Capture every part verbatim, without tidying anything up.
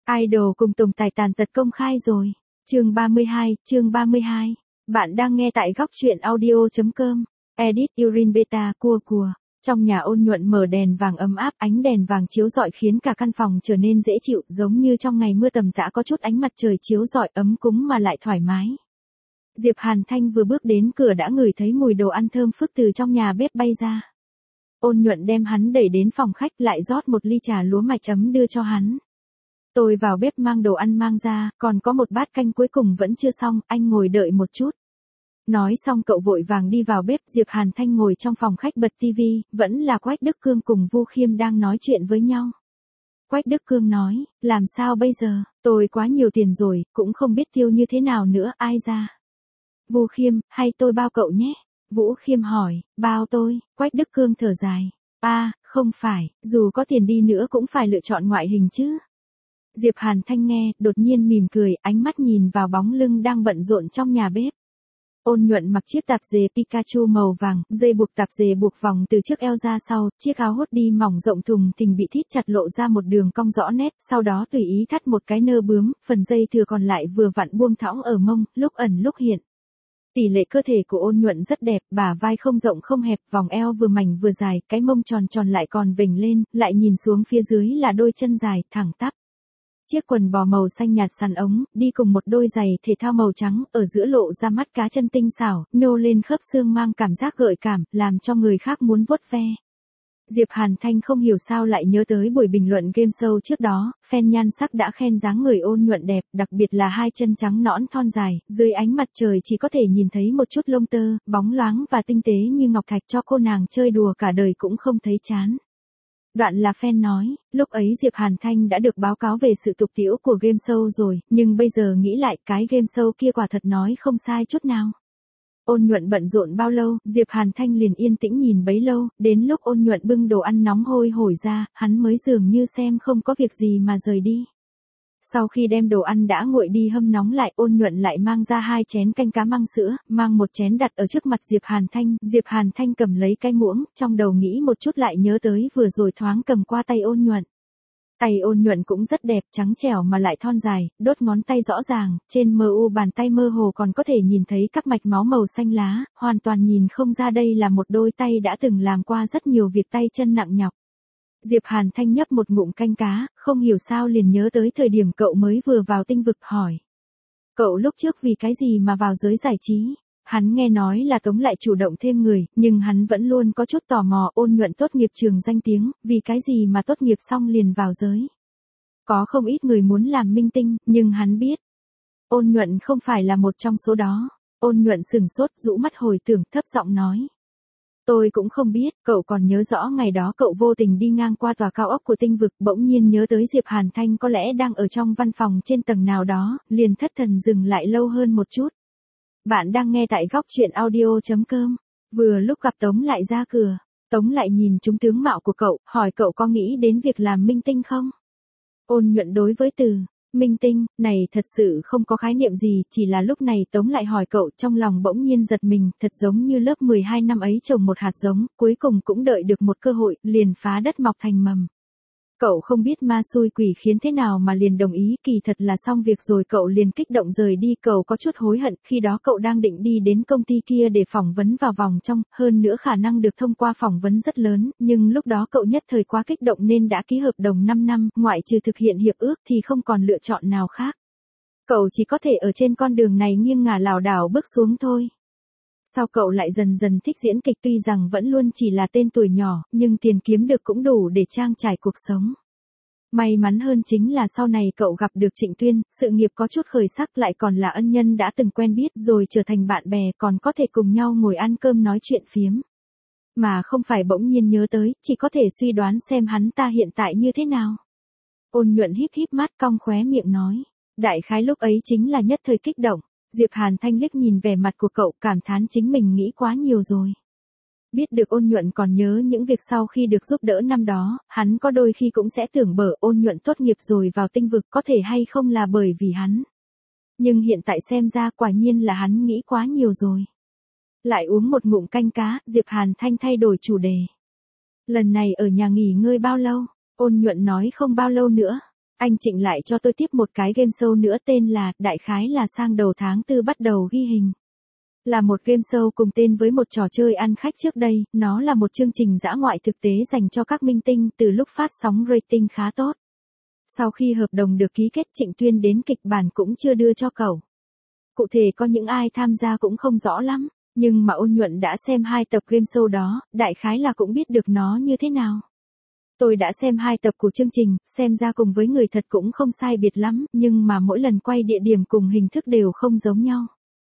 Idol cùng tồn tại tàn tật công khai rồi. Chương ba mươi hai, chương ba mươi hai. Bạn đang nghe tại góc truyện audio chấm com. Edit Urin Beta cua cua. Trong nhà Ôn Nhuận mở đèn vàng ấm áp, ánh đèn vàng chiếu rọi khiến cả căn phòng trở nên dễ chịu, giống như trong ngày mưa tầm tã có chút ánh mặt trời chiếu rọi ấm cúng mà lại thoải mái. Diệp Hàn Thanh vừa bước đến cửa đã ngửi thấy mùi đồ ăn thơm phức từ trong nhà bếp bay ra. Ôn Nhuận đem hắn đẩy đến phòng khách, lại rót một ly trà lúa mạch ấm đưa cho hắn. Tôi vào bếp mang đồ ăn mang ra, còn có một bát canh cuối cùng vẫn chưa xong, anh ngồi đợi một chút. Nói xong cậu vội vàng đi vào bếp. Diệp Hàn Thanh ngồi trong phòng khách bật tivi, vẫn là Quách Đức Cương cùng Vu Khiêm đang nói chuyện với nhau. Quách Đức Cương nói, làm sao bây giờ, tôi quá nhiều tiền rồi, cũng không biết tiêu như thế nào nữa, ai ra. Vu Khiêm, hay tôi bao cậu nhé? Vũ Khiêm hỏi, bao tôi? Quách Đức Cương thở dài, a, à, không phải, dù có tiền đi nữa cũng phải lựa chọn ngoại hình chứ. Diệp Hàn Thanh nghe, đột nhiên mỉm cười, ánh mắt nhìn vào bóng lưng đang bận rộn trong nhà bếp. Ôn Nhuận mặc chiếc tạp dề Pikachu màu vàng, dây buộc tạp dề buộc vòng từ trước eo ra sau, chiếc áo hốt đi mỏng rộng thùng thình bị thít chặt lộ ra một đường cong rõ nét, sau đó tùy ý thắt một cái nơ bướm, phần dây thừa còn lại vừa vặn buông thõng ở mông, lúc ẩn lúc hiện. Tỷ lệ cơ thể của Ôn Nhuận rất đẹp, bả vai không rộng không hẹp, vòng eo vừa mảnh vừa dài, cái mông tròn tròn lại còn vểnh lên, lại nhìn xuống phía dưới là đôi chân dài, thẳng tắp. Chiếc quần bò màu xanh nhạt sắn ống, đi cùng một đôi giày thể thao màu trắng, ở giữa lộ ra mắt cá chân tinh xảo, nhô lên khớp xương mang cảm giác gợi cảm, làm cho người khác muốn vuốt ve. Diệp Hàn Thanh không hiểu sao lại nhớ tới buổi bình luận game show trước đó, fan nhan sắc đã khen dáng người Ôn Nhuận đẹp, đặc biệt là hai chân trắng nõn thon dài, dưới ánh mặt trời chỉ có thể nhìn thấy một chút lông tơ, bóng loáng và tinh tế như ngọc thạch, cho cô nàng chơi đùa cả đời cũng không thấy chán. Đoạn là fan nói, lúc ấy Diệp Hàn Thanh đã được báo cáo về sự tục tĩu của game show rồi, nhưng bây giờ nghĩ lại cái game show kia quả thật nói không sai chút nào. Ôn Nhuận bận rộn bao lâu, Diệp Hàn Thanh liền yên tĩnh nhìn bấy lâu, đến lúc Ôn Nhuận bưng đồ ăn nóng hôi hổi ra, hắn mới dường như xem không có việc gì mà rời đi. Sau khi đem đồ ăn đã nguội đi hâm nóng lại, Ôn Nhuận lại mang ra hai chén canh cá măng sữa, mang một chén đặt ở trước mặt Diệp Hàn Thanh. Diệp Hàn Thanh cầm lấy cái muỗng, trong đầu nghĩ một chút lại nhớ tới vừa rồi thoáng cầm qua tay Ôn Nhuận. Tay Ôn Nhuận cũng rất đẹp, trắng trẻo mà lại thon dài, đốt ngón tay rõ ràng, trên mờ u bàn tay mơ hồ còn có thể nhìn thấy các mạch máu màu xanh lá, hoàn toàn nhìn không ra đây là một đôi tay đã từng làm qua rất nhiều việc tay chân nặng nhọc. Diệp Hàn Thanh nhấp một ngụm canh cá, không hiểu sao liền nhớ tới thời điểm cậu mới vừa vào tinh vực, hỏi. Cậu lúc trước vì cái gì mà vào giới giải trí? Hắn nghe nói là Tống lại chủ động thêm người, nhưng hắn vẫn luôn có chút tò mò. Ôn Nhuận tốt nghiệp trường danh tiếng, vì cái gì mà tốt nghiệp xong liền vào giới? Có không ít người muốn làm minh tinh, nhưng hắn biết. Ôn Nhuận không phải là một trong số đó. Ôn Nhuận sừng sốt, rũ mắt hồi tưởng, thấp giọng nói. Tôi cũng không biết, cậu còn nhớ rõ ngày đó cậu vô tình đi ngang qua tòa cao ốc của tinh vực, bỗng nhiên nhớ tới Diệp Hàn Thanh có lẽ đang ở trong văn phòng trên tầng nào đó, liền thất thần dừng lại lâu hơn một chút. Bạn đang nghe tại góc truyện audio chấm com. Vừa lúc gặp Tống lại ra cửa, Tống lại nhìn trúng tướng mạo của cậu, hỏi cậu có nghĩ đến việc làm minh tinh không? Ôn Nhuận đối với từ minh tinh này thật sự không có khái niệm gì, chỉ là lúc này Tống lại hỏi cậu, trong lòng bỗng nhiên giật mình, thật giống như lớp mười hai năm ấy trồng một hạt giống, cuối cùng cũng đợi được một cơ hội, liền phá đất mọc thành mầm. Cậu không biết ma xui quỷ khiến thế nào mà liền đồng ý, kỳ thật là xong việc rồi cậu liền kích động rời đi, cậu có chút hối hận, khi đó cậu đang định đi đến công ty kia để phỏng vấn vào vòng trong, hơn nữa khả năng được thông qua phỏng vấn rất lớn, nhưng lúc đó cậu nhất thời quá kích động nên đã ký hợp đồng năm năm, ngoại trừ thực hiện hiệp ước thì không còn lựa chọn nào khác. Cậu chỉ có thể ở trên con đường này nghiêng ngả lảo đảo bước xuống thôi. Sau cậu lại dần dần thích diễn kịch, tuy rằng vẫn luôn chỉ là tên tuổi nhỏ, nhưng tiền kiếm được cũng đủ để trang trải cuộc sống. May mắn hơn chính là sau này cậu gặp được Trịnh Tuyên, sự nghiệp có chút khởi sắc, lại còn là ân nhân đã từng quen biết rồi trở thành bạn bè, còn có thể cùng nhau ngồi ăn cơm nói chuyện phiếm. Mà không phải bỗng nhiên nhớ tới, chỉ có thể suy đoán xem hắn ta hiện tại như thế nào. Ôn Nhuận híp híp mắt cong khóe miệng nói, đại khái lúc ấy chính là nhất thời kích động. Diệp Hàn Thanh liếc nhìn vẻ mặt của cậu, cảm thán chính mình nghĩ quá nhiều rồi. Biết được Ôn Nhuận còn nhớ những việc sau khi được giúp đỡ năm đó, hắn có đôi khi cũng sẽ tưởng bở Ôn Nhuận tốt nghiệp rồi vào tinh vực có thể hay không là bởi vì hắn. Nhưng hiện tại xem ra quả nhiên là hắn nghĩ quá nhiều rồi. Lại uống một ngụm canh cá, Diệp Hàn Thanh thay đổi chủ đề. Lần này ở nhà nghỉ ngơi bao lâu? Ôn Nhuận nói không bao lâu nữa. Anh Trịnh lại cho tôi tiếp một cái game show nữa tên là, đại khái là sang đầu tháng tư bắt đầu ghi hình. Là một game show cùng tên với một trò chơi ăn khách trước đây, nó là một chương trình dã ngoại thực tế dành cho các minh tinh từ lúc phát sóng rating khá tốt. Sau khi hợp đồng được ký kết Trịnh Tuyên đến kịch bản cũng chưa đưa cho cậu. Cụ thể có những ai tham gia cũng không rõ lắm, nhưng mà Ôn Nhuận đã xem hai tập game show đó, đại khái là cũng biết được nó như thế nào. Tôi đã xem hai tập của chương trình, xem ra cùng với người thật cũng không sai biệt lắm, nhưng mà mỗi lần quay địa điểm cùng hình thức đều không giống nhau.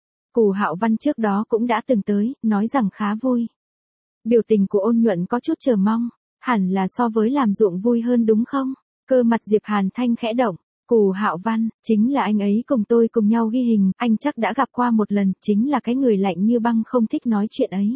Cù Hạo Văn trước đó cũng đã từng tới, nói rằng khá vui. Biểu tình của Ôn Nhuận có chút chờ mong, hẳn là so với làm ruộng vui hơn đúng không? Cơ mặt Diệp Hàn Thanh khẽ động, Cù Hạo Văn, chính là anh ấy cùng tôi cùng nhau ghi hình, anh chắc đã gặp qua một lần, chính là cái người lạnh như băng không thích nói chuyện ấy.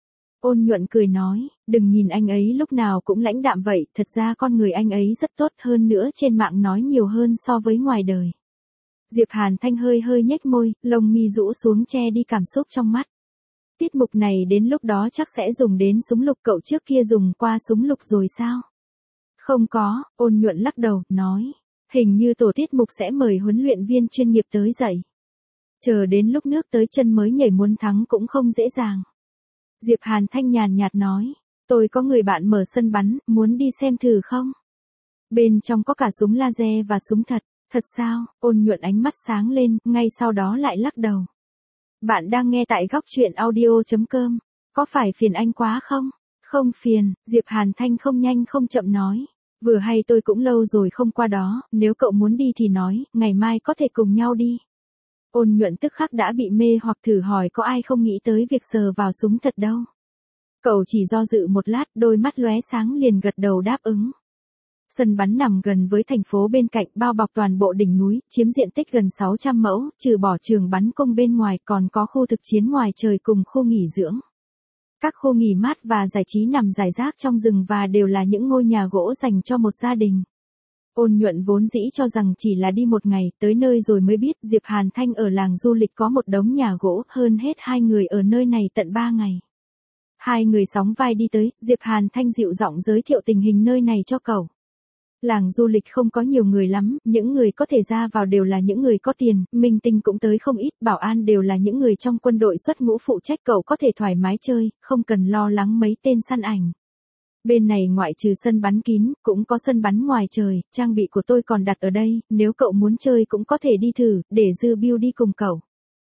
Ôn Nhuận cười nói, đừng nhìn anh ấy lúc nào cũng lãnh đạm vậy, thật ra con người anh ấy rất tốt hơn nữa trên mạng nói nhiều hơn so với ngoài đời. Diệp Hàn Thanh hơi hơi nhếch môi, lông mi rũ xuống che đi cảm xúc trong mắt. Tiết mục này đến lúc đó chắc sẽ dùng đến súng lục, cậu trước kia dùng qua súng lục rồi sao? Không có, Ôn Nhuận lắc đầu, nói, hình như tổ tiết mục sẽ mời huấn luyện viên chuyên nghiệp tới dạy. Chờ đến lúc nước tới chân mới nhảy, muốn thắng cũng không dễ dàng. Diệp Hàn Thanh nhàn nhạt nói, tôi có người bạn mở sân bắn, muốn đi xem thử không? Bên trong có cả súng laser và súng thật. Thật sao? Ôn Nhuận ánh mắt sáng lên, ngay sau đó lại lắc đầu. Bạn đang nghe tại góc truyện audio chấm com, có phải phiền anh quá không? Không phiền, Diệp Hàn Thanh không nhanh không chậm nói. Vừa hay tôi cũng lâu rồi không qua đó, nếu cậu muốn đi thì nói, ngày mai có thể cùng nhau đi. Ôn Nhuận tức khắc đã bị mê hoặc, thử hỏi có ai không nghĩ tới việc sờ vào súng thật đâu. Cậu chỉ do dự một lát, đôi mắt lóe sáng liền gật đầu đáp ứng. Sân bắn nằm gần với thành phố bên cạnh, bao bọc toàn bộ đỉnh núi, chiếm diện tích gần sáu trăm mẫu, trừ bỏ trường bắn cung bên ngoài còn có khu thực chiến ngoài trời cùng khu nghỉ dưỡng. Các khu nghỉ mát và giải trí nằm rải rác trong rừng và đều là những ngôi nhà gỗ dành cho một gia đình. Ôn Nhuận vốn dĩ cho rằng chỉ là đi một ngày, tới nơi rồi mới biết Diệp Hàn Thanh ở làng du lịch có một đống nhà gỗ, hơn hết hai người ở nơi này tận ba ngày. Hai người sóng vai đi tới, Diệp Hàn Thanh dịu giọng giới thiệu tình hình nơi này cho cậu. Làng du lịch không có nhiều người lắm, những người có thể ra vào đều là những người có tiền, minh tinh cũng tới không ít, bảo an đều là những người trong quân đội xuất ngũ phụ trách, cậu có thể thoải mái chơi, không cần lo lắng mấy tên săn ảnh. Bên này ngoại trừ sân bắn kín, cũng có sân bắn ngoài trời, trang bị của tôi còn đặt ở đây, nếu cậu muốn chơi cũng có thể đi thử, để Dư Biêu đi cùng cậu.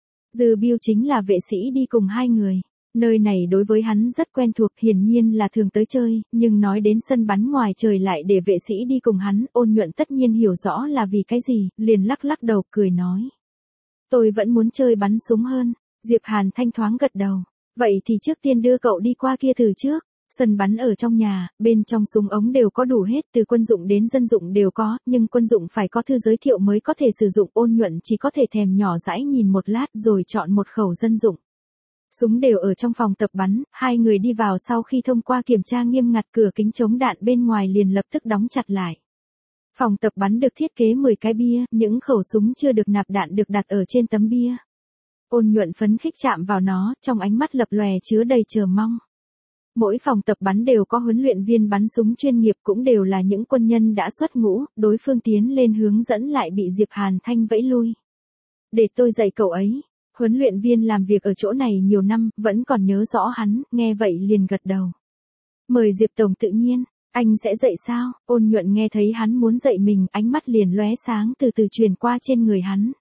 Dư Biêu chính là vệ sĩ đi cùng hai người. Nơi này đối với hắn rất quen thuộc, hiển nhiên là thường tới chơi, nhưng nói đến sân bắn ngoài trời lại để vệ sĩ đi cùng hắn, Ôn Nhuận tất nhiên hiểu rõ là vì cái gì, liền lắc lắc đầu cười nói. Tôi vẫn muốn chơi bắn súng hơn. Diệp Hàn Thanh thoáng gật đầu. Vậy thì trước tiên đưa cậu đi qua kia thử trước. Sân bắn ở trong nhà, bên trong súng ống đều có đủ hết, từ quân dụng đến dân dụng đều có, nhưng quân dụng phải có thư giới thiệu mới có thể sử dụng. Ôn Nhuận chỉ có thể thèm nhỏ dãi nhìn một lát rồi chọn một khẩu dân dụng. Súng đều ở trong phòng tập bắn, hai người đi vào sau khi thông qua kiểm tra nghiêm ngặt, cửa kính chống đạn bên ngoài liền lập tức đóng chặt lại. Phòng tập bắn được thiết kế mười cái bia, những khẩu súng chưa được nạp đạn được đặt ở trên tấm bia. Ôn Nhuận phấn khích chạm vào nó, trong ánh mắt lập lòe chứa đầy chờ mong. Mỗi phòng tập bắn đều có huấn luyện viên bắn súng chuyên nghiệp, cũng đều là những quân nhân đã xuất ngũ, đối phương tiến lên hướng dẫn lại bị Diệp Hàn Thanh vẫy lui. Để tôi dạy cậu ấy. Huấn luyện viên làm việc ở chỗ này nhiều năm, vẫn còn nhớ rõ hắn, nghe vậy liền gật đầu. Mời Diệp Tổng. Tự nhiên, anh sẽ dạy sao? Ôn Nhuận nghe thấy hắn muốn dạy mình, ánh mắt liền lóe sáng từ từ truyền qua trên người hắn.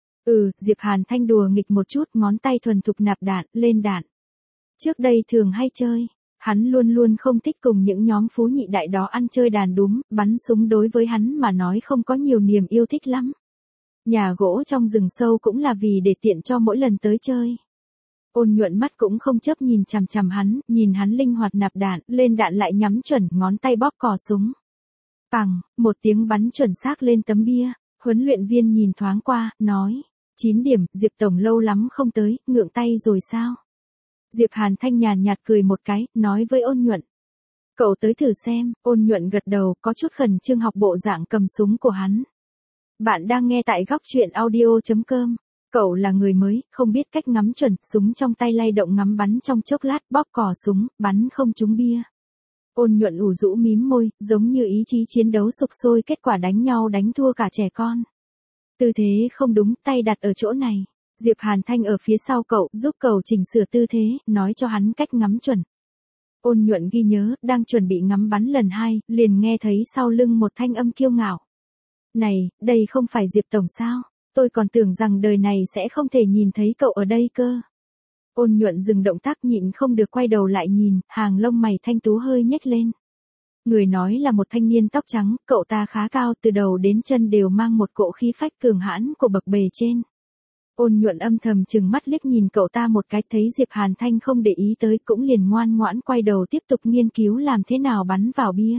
Ừ, Diệp Hàn Thanh đùa nghịch một chút, ngón tay thuần thục nạp đạn, lên đạn. Trước đây thường hay chơi, hắn luôn luôn không thích cùng những nhóm phú nhị đại đó ăn chơi đàn đúm, bắn súng đối với hắn mà nói không có nhiều niềm yêu thích lắm. Nhà gỗ trong rừng sâu cũng là vì để tiện cho mỗi lần tới chơi. Ôn Nhuận mắt cũng không chớp nhìn chằm chằm hắn, nhìn hắn linh hoạt nạp đạn, lên đạn lại nhắm chuẩn, ngón tay bóp cò súng. Pằng, một tiếng bắn chuẩn xác lên tấm bia, huấn luyện viên nhìn thoáng qua, nói, chín điểm, Diệp Tổng lâu lắm không tới, ngượng tay rồi sao? Diệp Hàn Thanh nhàn nhạt cười một cái, nói với Ôn Nhuận. Cậu tới thử xem. Ôn Nhuận gật đầu, có chút khẩn trương học bộ dạng cầm súng của hắn. Bạn đang nghe tại góc truyện audio chấm com. Cậu là người mới, không biết cách ngắm chuẩn, súng trong tay lay động ngắm bắn trong chốc lát, bóp cò súng, bắn không trúng bia. Ôn Nhuận ủ rũ mím môi, giống như ý chí chiến đấu sục sôi, kết quả đánh nhau đánh thua cả trẻ con. Tư thế không đúng, tay đặt ở chỗ này. Diệp Hàn Thanh ở phía sau cậu, giúp cậu chỉnh sửa tư thế, nói cho hắn cách ngắm chuẩn. Ôn Nhuận ghi nhớ, đang chuẩn bị ngắm bắn lần hai, liền nghe thấy sau lưng một thanh âm kiêu ngạo. Này, đây không phải Diệp Tổng sao? Tôi còn tưởng rằng đời này sẽ không thể nhìn thấy cậu ở đây cơ. Ôn Nhuận dừng động tác, nhịn không được quay đầu lại nhìn, hàng lông mày thanh tú hơi nhếch lên. Người nói là một thanh niên tóc trắng, cậu ta khá cao, từ đầu đến chân đều mang một cỗ khí phách cường hãn của bậc bề trên. Ôn Nhuận âm thầm chừng mắt liếc nhìn cậu ta một cái, thấy Diệp Hàn Thanh không để ý tới, cũng liền ngoan ngoãn quay đầu tiếp tục nghiên cứu làm thế nào bắn vào bia.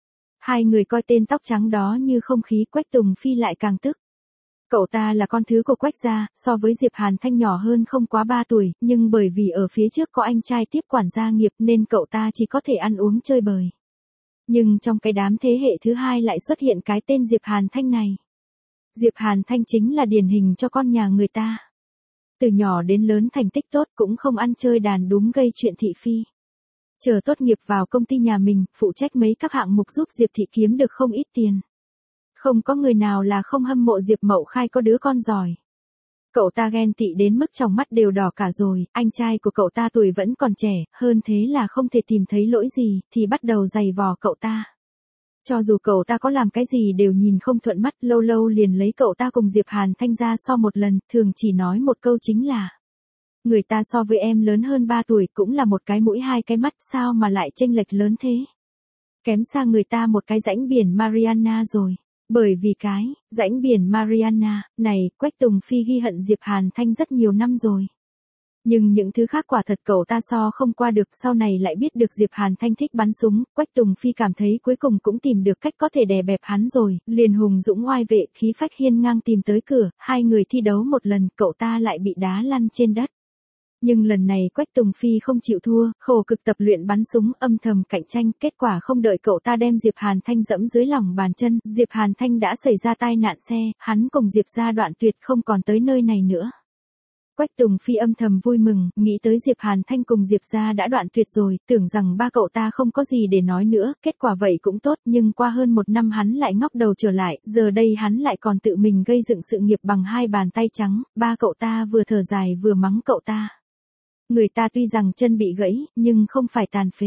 Hai người coi tên tóc trắng đó như không khí, Quách Tùng Phi lại càng tức. Cậu ta là con thứ của Quách gia, so với Diệp Hàn Thanh nhỏ hơn không quá ba tuổi, nhưng bởi vì ở phía trước có anh trai tiếp quản gia nghiệp nên cậu ta chỉ có thể ăn uống chơi bời. Nhưng trong cái đám thế hệ thứ hai lại xuất hiện cái tên Diệp Hàn Thanh này. Diệp Hàn Thanh chính là điển hình cho con nhà người ta. Từ nhỏ đến lớn thành tích tốt, cũng không ăn chơi đàn đúng gây chuyện thị phi. Chờ tốt nghiệp vào công ty nhà mình, phụ trách mấy các hạng mục giúp Diệp Thị kiếm được không ít tiền. Không có người nào là không hâm mộ Diệp Mậu Khai có đứa con giỏi. Cậu ta ghen tị đến mức trong mắt đều đỏ cả rồi, anh trai của cậu ta tuổi vẫn còn trẻ, hơn thế là không thể tìm thấy lỗi gì, thì bắt đầu giày vò cậu ta. Cho dù cậu ta có làm cái gì đều nhìn không thuận mắt, lâu lâu liền lấy cậu ta cùng Diệp Hàn Thanh ra so một lần, thường chỉ nói một câu chính là: người ta so với em lớn hơn ba tuổi, cũng là một cái mũi hai cái mắt, sao mà lại chênh lệch lớn thế? Kém xa người ta một cái rãnh biển Mariana rồi. Bởi vì cái rãnh biển Mariana này, Quách Tùng Phi ghi hận Diệp Hàn Thanh rất nhiều năm rồi. Nhưng những thứ khác quả thật cậu ta so không qua được, sau này lại biết được Diệp Hàn Thanh thích bắn súng, Quách Tùng Phi cảm thấy cuối cùng cũng tìm được cách có thể đè bẹp hắn rồi, liền hùng dũng oai vệ, khí phách hiên ngang tìm tới cửa, hai người thi đấu một lần, cậu ta lại bị đá lăn trên đất. Nhưng lần này Quách Tùng Phi không chịu thua, khổ cực tập luyện bắn súng, âm thầm cạnh tranh, kết quả không đợi cậu ta đem Diệp Hàn Thanh dẫm dưới lòng bàn chân, Diệp Hàn Thanh đã xảy ra tai nạn xe, hắn cùng Diệp gia đoạn tuyệt, không còn tới nơi này nữa. Quách Tùng Phi âm thầm vui mừng, nghĩ tới Diệp Hàn Thanh cùng Diệp gia đã đoạn tuyệt rồi, tưởng rằng ba cậu ta không có gì để nói nữa, kết quả vậy cũng tốt, nhưng qua hơn một năm hắn lại ngóc đầu trở lại, giờ đây hắn lại còn tự mình gây dựng sự nghiệp bằng hai bàn tay trắng, ba cậu ta vừa thở dài vừa mắng cậu ta. Người ta tuy rằng chân bị gãy, nhưng không phải tàn phế.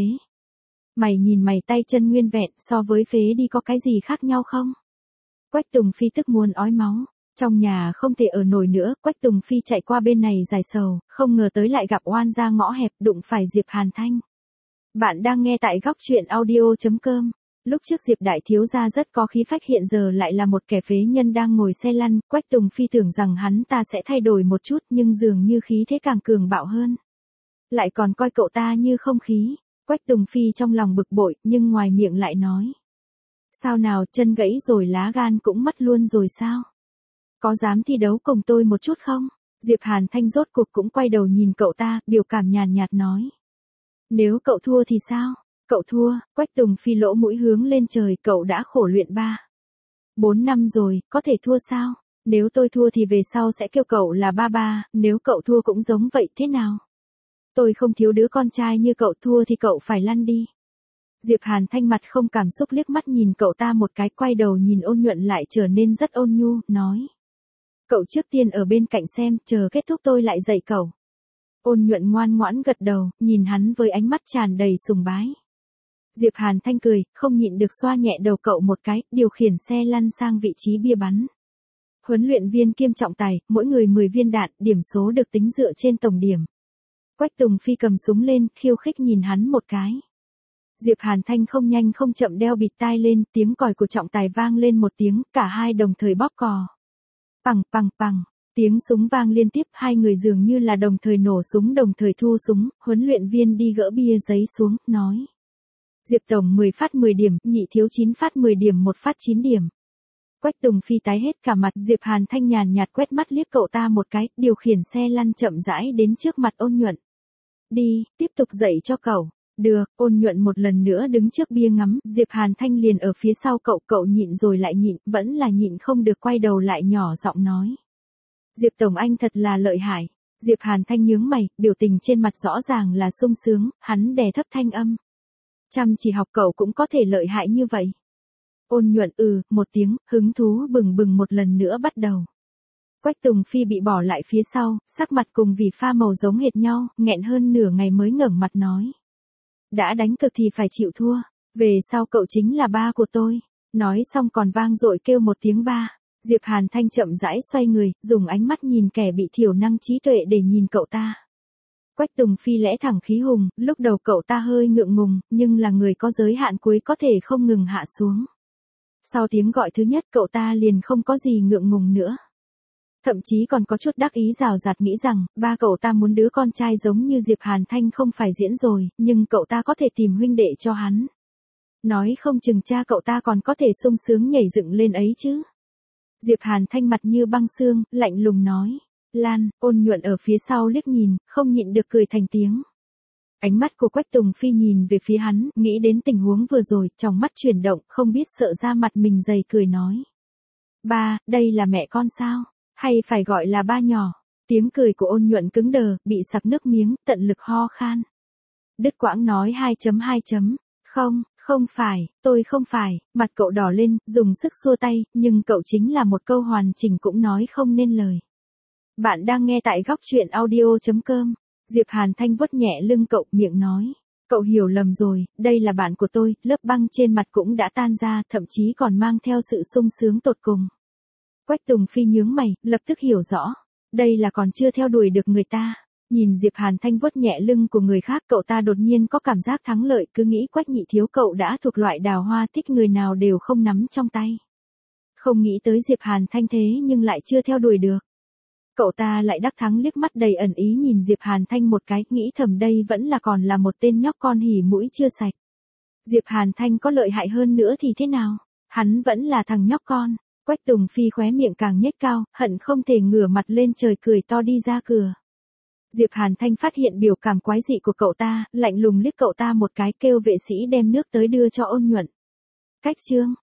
Mày nhìn mày tay chân nguyên vẹn, so với phế đi có cái gì khác nhau không? Quách Tùng Phi tức muốn ói máu. Trong nhà không thể ở nổi nữa, Quách Tùng Phi chạy qua bên này giải sầu, không ngờ tới lại gặp oan gia ngõ hẹp, đụng phải Diệp Hàn Thanh. Bạn đang nghe tại góc truyện audio chấm com. Lúc trước Diệp đại thiếu gia rất có khí phách, hiện giờ lại là một kẻ phế nhân đang ngồi xe lăn, Quách Tùng Phi tưởng rằng hắn ta sẽ thay đổi một chút, nhưng dường như khí thế càng cường bạo hơn. Lại còn coi cậu ta như không khí. Quách Tùng Phi trong lòng bực bội, nhưng ngoài miệng lại nói: sao nào, chân gãy rồi lá gan cũng mất luôn rồi sao? Có dám thi đấu cùng tôi một chút không? Diệp Hàn Thanh rốt cuộc cũng quay đầu nhìn cậu ta, biểu cảm nhàn nhạt nói: nếu cậu thua thì sao? Cậu thua? Quách Tùng Phi lỗ mũi hướng lên trời, cậu đã khổ luyện ba bốn năm rồi, có thể thua sao? Nếu tôi thua thì về sau sẽ kêu cậu là ba ba, nếu cậu thua cũng giống vậy, thế nào? Tôi không thiếu đứa con trai như cậu, thua thì cậu phải lăn đi. Diệp Hàn Thanh mặt không cảm xúc liếc mắt nhìn cậu ta một cái, quay đầu nhìn Ôn Nhuận lại trở nên rất ôn nhu, nói: cậu trước tiên ở bên cạnh xem, chờ kết thúc tôi lại dạy cậu. Ôn Nhuận ngoan ngoãn gật đầu, nhìn hắn với ánh mắt tràn đầy sùng bái. Diệp Hàn Thanh cười, không nhịn được xoa nhẹ đầu cậu một cái, điều khiển xe lăn sang vị trí bia bắn. Huấn luyện viên kiêm trọng tài, mỗi người mười viên đạn, điểm số được tính dựa trên tổng điểm. Quách Tùng Phi cầm súng lên, khiêu khích nhìn hắn một cái. Diệp Hàn Thanh không nhanh không chậm đeo bịt tai lên, tiếng còi của trọng tài vang lên một tiếng, cả hai đồng thời bóp cò. Pằng pằng pằng, tiếng súng vang liên tiếp, hai người dường như là đồng thời nổ súng đồng thời thu súng, huấn luyện viên đi gỡ bia giấy xuống, nói: Diệp Tổng mười phát mười điểm, nhị thiếu chín phát mười điểm, một phát chín điểm. Quách Tùng Phi tái hết cả mặt, Diệp Hàn Thanh nhàn nhạt quét mắt liếc cậu ta một cái, điều khiển xe lăn chậm rãi đến trước mặt Ôn Nhuận. Đi, tiếp tục dạy cho cậu. Được, Ôn Nhuận một lần nữa đứng trước bia ngắm, Diệp Hàn Thanh liền ở phía sau cậu, cậu nhịn rồi lại nhịn, vẫn là nhịn không được, quay đầu lại nhỏ giọng nói: Diệp Tổng anh thật là lợi hại. Diệp Hàn Thanh nhướng mày, biểu tình trên mặt rõ ràng là sung sướng, hắn đè thấp thanh âm: Chăm chỉ học cậu cũng có thể lợi hại như vậy. Ôn nhuận ừ, một tiếng, hứng thú bừng bừng một lần nữa bắt đầu. Quách Tùng Phi bị bỏ lại phía sau, sắc mặt cùng vì pha màu giống hệt nhau, nghẹn hơn nửa ngày mới ngẩng mặt nói. Đã đánh cực thì phải chịu thua, về sau cậu chính là ba của tôi. Nói xong còn vang dội kêu một tiếng ba. Diệp Hàn Thanh chậm rãi xoay người, dùng ánh mắt nhìn kẻ bị thiểu năng trí tuệ để nhìn cậu ta. Quách Tùng Phi lẽ thẳng khí hùng, lúc đầu cậu ta hơi ngượng ngùng, nhưng là người có giới hạn cuối có thể không ngừng hạ xuống. Sau tiếng gọi thứ nhất cậu ta liền không có gì ngượng ngùng nữa. Thậm chí còn có chút đắc ý rào rạt nghĩ rằng, ba cậu ta muốn đứa con trai giống như Diệp Hàn Thanh không phải diễn rồi, nhưng cậu ta có thể tìm huynh đệ cho hắn. Nói không chừng cha cậu ta còn có thể sung sướng nhảy dựng lên ấy chứ. Diệp Hàn Thanh mặt như băng xương, lạnh lùng nói. Lan, ôn nhuận ở phía sau liếc nhìn, không nhịn được cười thành tiếng. Ánh mắt của Quách Tùng Phi nhìn về phía hắn, nghĩ đến tình huống vừa rồi, trong mắt chuyển động, không biết sợ ra mặt mình dày cười nói. Ba, đây là mẹ con sao? Hay phải gọi là ba nhỏ? Tiếng cười của ôn nhuận cứng đờ, bị sặc nước miếng, tận lực ho khan. Đứt quãng nói hai chấm hai chấm. Không, không phải, tôi không phải, mặt cậu đỏ lên, dùng sức xua tay, nhưng cậu chính là một câu hoàn chỉnh cũng nói không nên lời. Bạn đang nghe tại góc truyện audio chấm com. Diệp Hàn Thanh vuốt nhẹ lưng cậu, miệng nói. Cậu hiểu lầm rồi, đây là bạn của tôi, lớp băng trên mặt cũng đã tan ra, thậm chí còn mang theo sự sung sướng tột cùng. Quách Tùng Phi nhướng mày, lập tức hiểu rõ. Đây là còn chưa theo đuổi được người ta. Nhìn Diệp Hàn Thanh vuốt nhẹ lưng của người khác cậu ta đột nhiên có cảm giác thắng lợi, cứ nghĩ Quách nhị thiếu cậu đã thuộc loại đào hoa thích người nào đều không nắm trong tay. Không nghĩ tới Diệp Hàn Thanh thế nhưng lại chưa theo đuổi được. Cậu ta lại đắc thắng liếc mắt đầy ẩn ý nhìn Diệp Hàn Thanh một cái, nghĩ thầm đây vẫn là còn là một tên nhóc con hỉ mũi chưa sạch. Diệp Hàn Thanh có lợi hại hơn nữa thì thế nào? Hắn vẫn là thằng nhóc con. Quách Tùng Phi khóe miệng càng nhếch cao, hận không thể ngửa mặt lên trời cười to đi ra cửa. Diệp Hàn Thanh phát hiện biểu cảm quái dị của cậu ta, lạnh lùng liếc cậu ta một cái, kêu vệ sĩ đem nước tới đưa cho ôn nhuận. Cách chương,